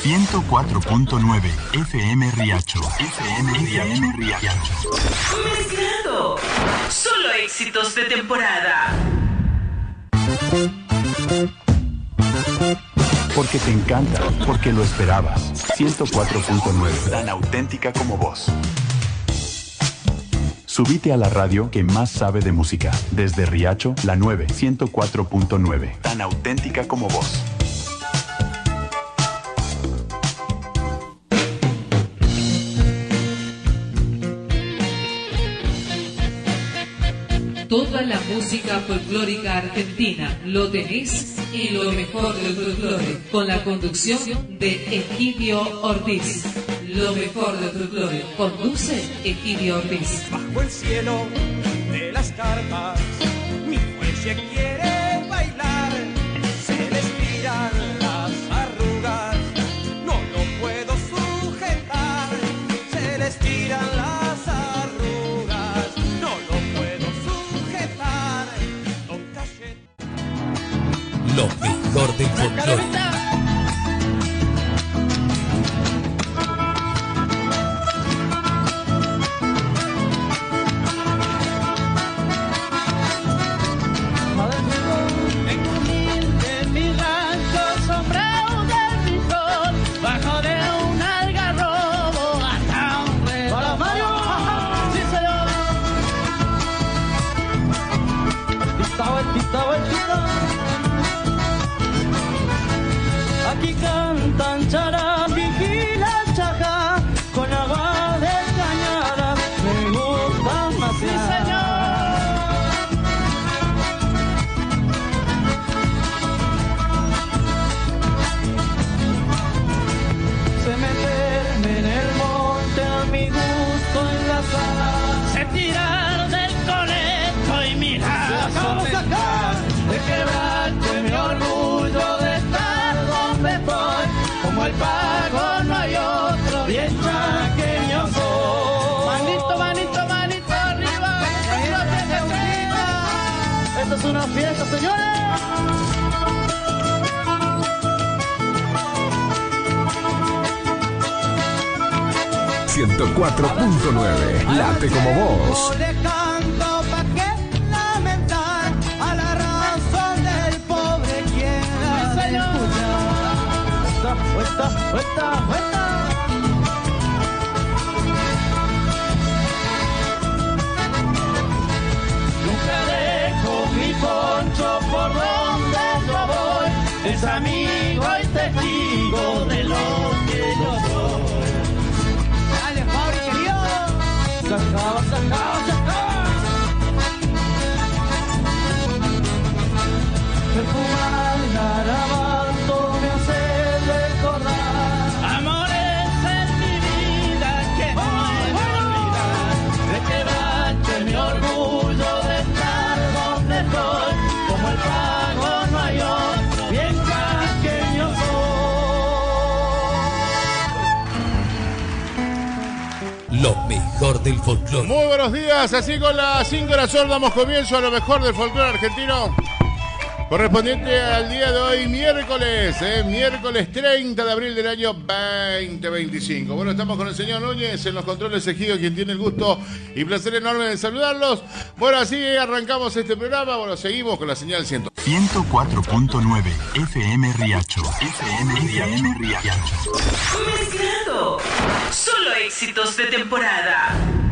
104.9 FM Riacho. FM Riacho. Mezclado. Solo éxitos de temporada. Porque te encanta, porque lo esperabas. 104.9. Tan auténtica como vos. Subite a la radio que más sabe de música. Desde Riacho, la 9, 104.9. Tan auténtica como vos. Toda la música folclórica argentina lo tenés y lo mejor del folclore, con la conducción de Egidio Ortiz. Lo mejor del folclore, conduce Egidio Ortiz. Bajo el cielo de las carpas, mi fuerza quiere bailar, se le estiran las arrugas, no lo puedo sujetar, se le estiran las arrugas, no lo puedo sujetar. Don Cachet. Lo mejor del folclore. Aquí cantan charambiqui y la chaja, con agua de cañada, me gustan más. Sí, se meterme en el monte a mi gusto en la sala, se tirar del conejo y mirar, vamos a sacar de quebrarte mi orgullo de estar donde estoy, como el pago no hay otro, bien chaqueño soy. Manito, manito, manito arriba, esto es una fiesta, señores. 104.9, late como vos. Le canto pa' que lamentar a la razón del pobre quiera escuchar. Vuelta. Nunca dejo mi poncho por donde yo voy, es amigo y testigo de lo que yo soy. Dale, Fabri, querido. Sacao. Perfumar el garabato me hace recordar amores en mi vida que no he de olvidar. De que bache mi orgullo de estar donde estoy, como el pago no hay otro, bien chaqueño soy. Lo mejor del folclore. Muy buenos días, así con las 5 de la tarde damos comienzo a lo mejor del folclore argentino, correspondiente al día de hoy, miércoles 30 de abril del año 2025. Bueno, estamos con el señor Núñez en los controles Ejido, quien tiene el gusto y placer enorme de saludarlos. Bueno, así arrancamos este programa. Bueno, seguimos con la señal 104.9 FM Riacho. FM Riacho. Mezclado. Solo éxitos de temporada.